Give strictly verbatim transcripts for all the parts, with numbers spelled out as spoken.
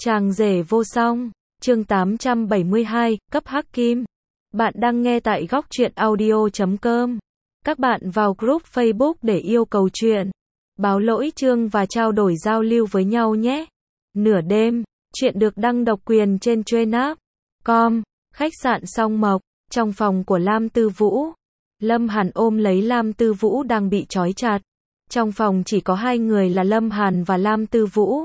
Chàng rể vô song, chương tám trăm bảy mươi hai, cấp hắc kim. Bạn đang nghe tại góc truyện audio chấm com. Các bạn vào group Facebook để yêu cầu chuyện, báo lỗi chương và trao đổi giao lưu với nhau nhé. Nửa đêm, chuyện được đăng độc quyền trên Trendap chấm com, khách sạn Song Mộc, trong phòng của Lam Tư Vũ. Lâm Hàn ôm lấy Lam Tư Vũ đang bị trói chặt. Trong phòng chỉ có hai người là Lâm Hàn và Lam Tư Vũ.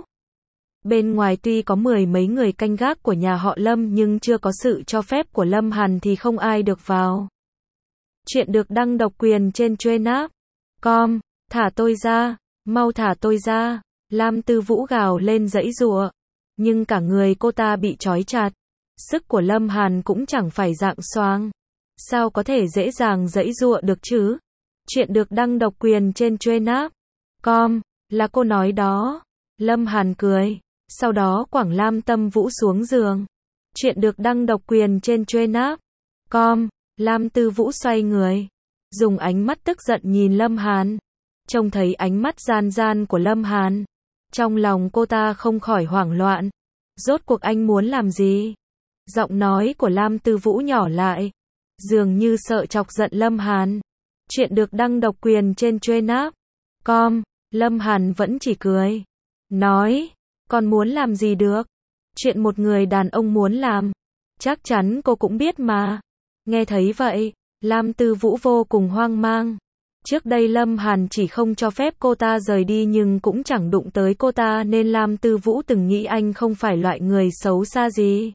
Bên ngoài tuy có mười mấy người canh gác của nhà họ Lâm nhưng chưa có sự cho phép của Lâm Hàn thì không ai được vào. Chuyện được đăng độc quyền trên Trendap chấm com, thả tôi ra, mau thả tôi ra. Lam Tư Vũ gào lên giãy giụa, nhưng cả người cô ta bị trói chặt. Sức của Lâm Hàn cũng chẳng phải dạng xoang, sao có thể dễ dàng giãy giụa được chứ? Chuyện được đăng độc quyền trên Trendap chấm com, là cô nói đó. Lâm Hàn cười, sau đó quẳng Lam Tâm Vũ xuống giường. Chuyện được đăng độc quyền trên Trendap chấm com, Lam Tư Vũ xoay người, dùng ánh mắt tức giận nhìn Lâm Hàn. Trông thấy ánh mắt gian gian của Lâm Hàn, trong lòng cô ta không khỏi hoảng loạn. Rốt cuộc anh muốn làm gì? Giọng nói của Lam Tư Vũ nhỏ lại, dường như sợ chọc giận Lâm Hàn. Chuyện được đăng độc quyền trên Trendap chấm com, Lâm Hàn vẫn chỉ cười, nói, còn muốn làm gì được? Chuyện một người đàn ông muốn làm, chắc chắn cô cũng biết mà. Nghe thấy vậy, Lam Tư Vũ vô cùng hoang mang. Trước đây Lâm Hàn chỉ không cho phép cô ta rời đi nhưng cũng chẳng đụng tới cô ta nên Lam Tư Vũ từng nghĩ anh không phải loại người xấu xa gì.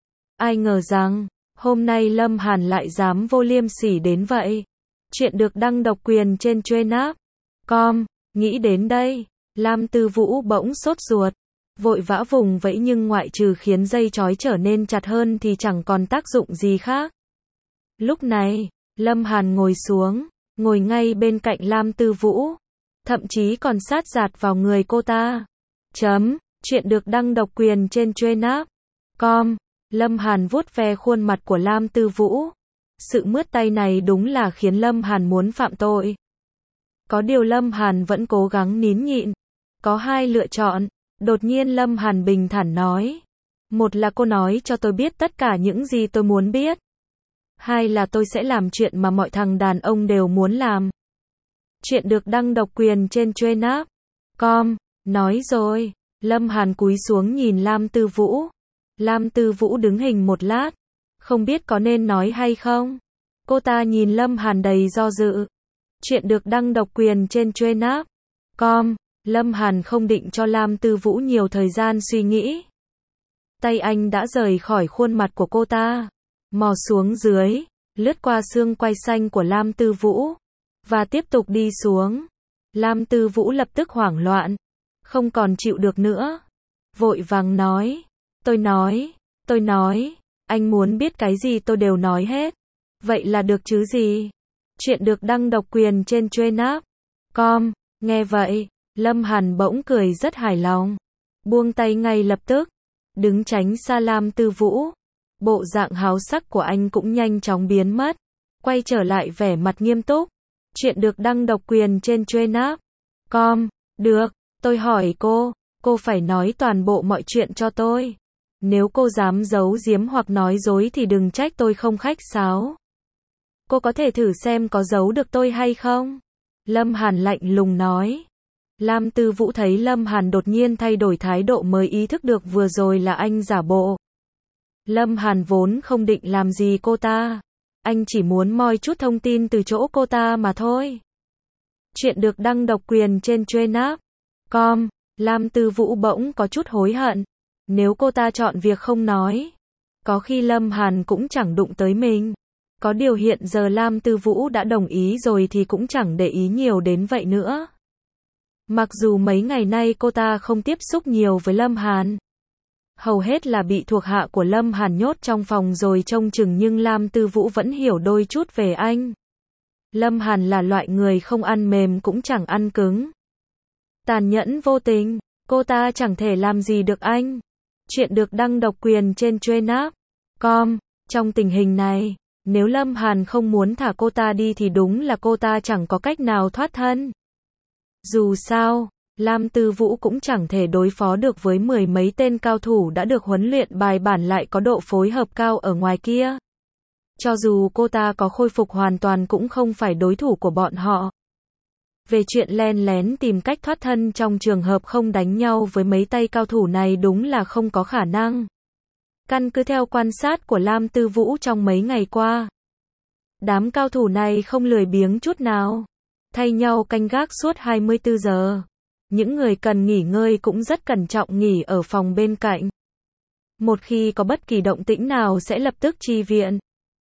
Ai ngờ rằng, hôm nay Lâm Hàn lại dám vô liêm sỉ đến vậy. Chuyện được đăng độc quyền trên Trendap chấm com, nghĩ đến đây, Lam Tư Vũ bỗng sốt ruột, vội vã vùng vẫy nhưng ngoại trừ khiến dây trói trở nên chặt hơn thì chẳng còn tác dụng gì khác. Lúc này, Lâm Hàn ngồi xuống, ngồi ngay bên cạnh Lam Tư Vũ, thậm chí còn sát dạt vào người cô ta. Chấm, chuyện được đăng độc quyền trên Trendap chấm com, Lâm Hàn vuốt ve khuôn mặt của Lam Tư Vũ. Sự mướt tay này đúng là khiến Lâm Hàn muốn phạm tội. Có điều Lâm Hàn vẫn cố gắng nín nhịn. Có hai lựa chọn. Đột nhiên Lâm Hàn bình thản nói. Một là cô nói cho tôi biết tất cả những gì tôi muốn biết. Hai là tôi sẽ làm chuyện mà mọi thằng đàn ông đều muốn làm. Chuyện được đăng độc quyền trên Trendap chấm com, nói rồi. Lâm Hàn cúi xuống nhìn Lam Tư Vũ. Lam Tư Vũ đứng hình một lát, không biết có nên nói hay không. Cô ta nhìn Lâm Hàn đầy do dự. Chuyện được đăng độc quyền trên Trendap chấm com, Lâm Hàn không định cho Lam Tư Vũ nhiều thời gian suy nghĩ. Tay anh đã rời khỏi khuôn mặt của cô ta, mò xuống dưới, lướt qua xương quai xanh của Lam Tư Vũ, và tiếp tục đi xuống. Lam Tư Vũ lập tức hoảng loạn, không còn chịu được nữa. Vội vàng nói, tôi nói, tôi nói, anh muốn biết cái gì tôi đều nói hết. Vậy là được chứ gì? Chuyện được đăng độc quyền trên Trendap chấm com, nghe vậy, Lâm Hàn bỗng cười rất hài lòng, buông tay ngay lập tức, đứng tránh xa Lam Tư Vũ. Bộ dạng háo sắc của anh cũng nhanh chóng biến mất, quay trở lại vẻ mặt nghiêm túc. Chuyện được đăng độc quyền trên Trendap chấm com, được, tôi hỏi cô, cô phải nói toàn bộ mọi chuyện cho tôi. Nếu cô dám giấu giếm hoặc nói dối thì đừng trách tôi không khách sáo. Cô có thể thử xem có giấu được tôi hay không? Lâm Hàn lạnh lùng nói. Lam Tư Vũ thấy Lâm Hàn đột nhiên thay đổi thái độ mới ý thức được vừa rồi là anh giả bộ. Lâm Hàn vốn không định làm gì cô ta. Anh chỉ muốn moi chút thông tin từ chỗ cô ta mà thôi. Chuyện được đăng độc quyền trên Trendap chấm com, Lam Tư Vũ bỗng có chút hối hận. Nếu cô ta chọn việc không nói, có khi Lâm Hàn cũng chẳng đụng tới mình. Có điều hiện giờ Lam Tư Vũ đã đồng ý rồi thì cũng chẳng để ý nhiều đến vậy nữa. Mặc dù mấy ngày nay cô ta không tiếp xúc nhiều với Lâm Hàn, hầu hết là bị thuộc hạ của Lâm Hàn nhốt trong phòng rồi trông chừng, nhưng Lam Tư Vũ vẫn hiểu đôi chút về anh. Lâm Hàn là loại người không ăn mềm cũng chẳng ăn cứng. Tàn nhẫn vô tình, cô ta chẳng thể làm gì được anh. Chuyện được đăng độc quyền trên Trendap chấm com, trong tình hình này, nếu Lâm Hàn không muốn thả cô ta đi thì đúng là cô ta chẳng có cách nào thoát thân. Dù sao, Lam Tư Vũ cũng chẳng thể đối phó được với mười mấy tên cao thủ đã được huấn luyện bài bản lại có độ phối hợp cao ở ngoài kia. Cho dù cô ta có khôi phục hoàn toàn cũng không phải đối thủ của bọn họ. Về chuyện len lén tìm cách thoát thân trong trường hợp không đánh nhau với mấy tay cao thủ này đúng là không có khả năng. Căn cứ theo quan sát của Lam Tư Vũ trong mấy ngày qua, đám cao thủ này không lười biếng chút nào, thay nhau canh gác suốt hai mươi tư giờ. Những người cần nghỉ ngơi cũng rất cẩn trọng nghỉ ở phòng bên cạnh. Một khi có bất kỳ động tĩnh nào sẽ lập tức chi viện.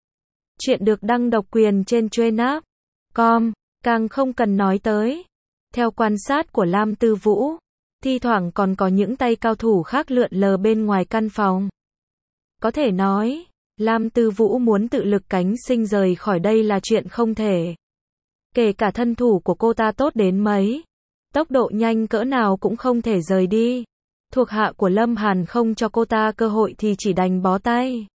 Chuyện được đăng độc quyền trên Truyện chấm com, càng không cần nói tới. Theo quan sát của Lam Tư Vũ, thi thoảng còn có những tay cao thủ khác lượn lờ bên ngoài căn phòng. Có thể nói, Lam Tư Vũ muốn tự lực cánh sinh rời khỏi đây là chuyện không thể. Kể cả thân thủ của cô ta tốt đến mấy, tốc độ nhanh cỡ nào cũng không thể rời đi. Thuộc hạ của Lâm Hàn không cho cô ta cơ hội thì chỉ đành bó tay.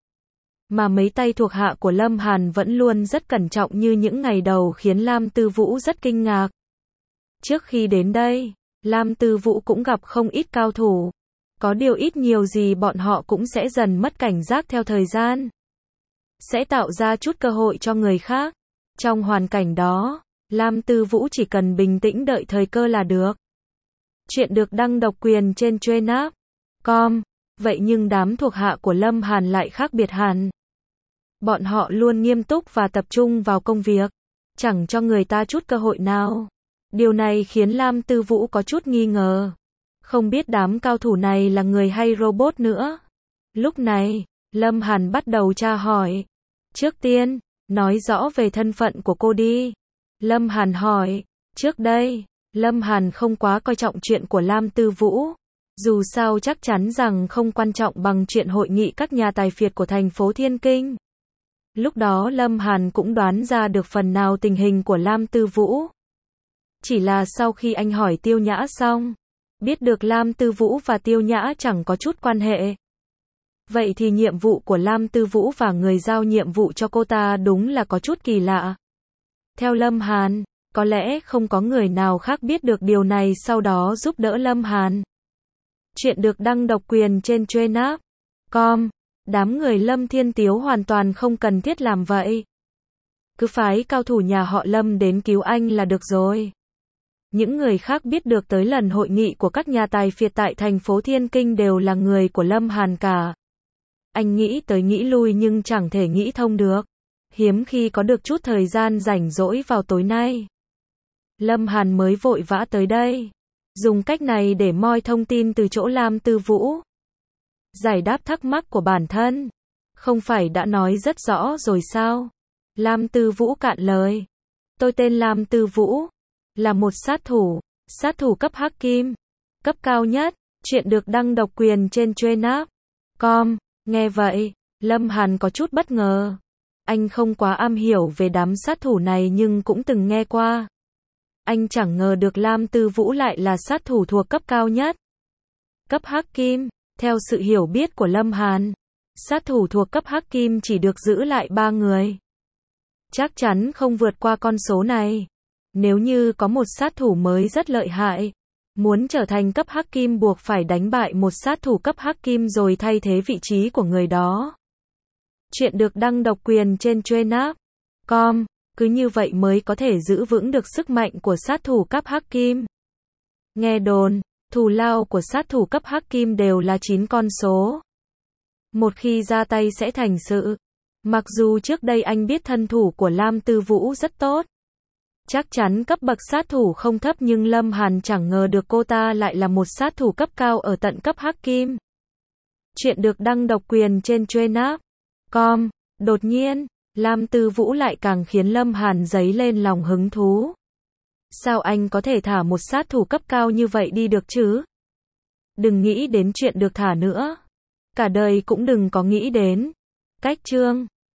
Mà mấy tay thuộc hạ của Lâm Hàn vẫn luôn rất cẩn trọng như những ngày đầu khiến Lam Tư Vũ rất kinh ngạc. Trước khi đến đây, Lam Tư Vũ cũng gặp không ít cao thủ. Có điều ít nhiều gì bọn họ cũng sẽ dần mất cảnh giác theo thời gian. Sẽ tạo ra chút cơ hội cho người khác. Trong hoàn cảnh đó, Lam Tư Vũ chỉ cần bình tĩnh đợi thời cơ là được. Chuyện được đăng độc quyền trên Truyện chấm com. Vậy nhưng đám thuộc hạ của Lâm Hàn lại khác biệt hẳn. Bọn họ luôn nghiêm túc và tập trung vào công việc, chẳng cho người ta chút cơ hội nào. Điều này khiến Lam Tư Vũ có chút nghi ngờ. Không biết đám cao thủ này là người hay robot nữa. Lúc này, Lâm Hàn bắt đầu tra hỏi. Trước tiên, nói rõ về thân phận của cô đi. Lâm Hàn hỏi. Trước đây, Lâm Hàn không quá coi trọng chuyện của Lam Tư Vũ. Dù sao chắc chắn rằng không quan trọng bằng chuyện hội nghị các nhà tài phiệt của thành phố Thiên Kinh. Lúc đó Lâm Hàn cũng đoán ra được phần nào tình hình của Lam Tư Vũ. Chỉ là sau khi anh hỏi Tiêu Nhã xong, biết được Lam Tư Vũ và Tiêu Nhã chẳng có chút quan hệ. Vậy thì nhiệm vụ của Lam Tư Vũ và người giao nhiệm vụ cho cô ta đúng là có chút kỳ lạ. Theo Lâm Hàn, có lẽ không có người nào khác biết được điều này sau đó giúp đỡ Lâm Hàn. Chuyện được đăng độc quyền trên Truyện chấm com. Đám người Lâm Thiên Tiếu hoàn toàn không cần thiết làm vậy. Cứ phái cao thủ nhà họ Lâm đến cứu anh là được rồi. Những người khác biết được tới lần hội nghị của các nhà tài phiệt tại thành phố Thiên Kinh đều là người của Lâm Hàn cả. Anh nghĩ tới nghĩ lui nhưng chẳng thể nghĩ thông được. Hiếm khi có được chút thời gian rảnh rỗi vào tối nay. Lâm Hàn mới vội vã tới đây. Dùng cách này để moi thông tin từ chỗ Lam Tư Vũ. Giải đáp thắc mắc của bản thân. Không phải đã nói rất rõ rồi sao? Lam Tư Vũ cạn lời. Tôi tên Lam Tư Vũ. Là một sát thủ. Sát thủ cấp hắc kim. Cấp cao nhất. Chuyện được đăng độc quyền trên Truyện chấm com. Nghe vậy, Lâm Hàn có chút bất ngờ. Anh không quá am hiểu về đám sát thủ này nhưng cũng từng nghe qua. Anh chẳng ngờ được Lam Tư Vũ lại là sát thủ thuộc cấp cao nhất. Cấp hắc kim. Theo sự hiểu biết của Lâm Hàn, sát thủ thuộc cấp hắc kim chỉ được giữ lại ba người. Chắc chắn không vượt qua con số này. Nếu như có một sát thủ mới rất lợi hại, muốn trở thành cấp hắc kim buộc phải đánh bại một sát thủ cấp hắc kim rồi thay thế vị trí của người đó. Chuyện được đăng độc quyền trên Truyện chấm com. Cứ như vậy mới có thể giữ vững được sức mạnh của sát thủ cấp hắc kim. Nghe đồn, thù lao của sát thủ cấp hắc kim đều là chín con số. Một khi ra tay sẽ thành sự. Mặc dù trước đây anh biết thân thủ của Lam Tư Vũ rất tốt. Chắc chắn cấp bậc sát thủ không thấp nhưng Lâm Hàn chẳng ngờ được cô ta lại là một sát thủ cấp cao ở tận cấp hắc kim. Chuyện được đăng độc quyền trên Truyện chấm com. Đột nhiên, Lam Tư Vũ lại càng khiến Lâm Hàn dấy lên lòng hứng thú. Sao anh có thể thả một sát thủ cấp cao như vậy đi được chứ? Đừng nghĩ đến chuyện được thả nữa. Cả đời cũng đừng có nghĩ đến. Cách chương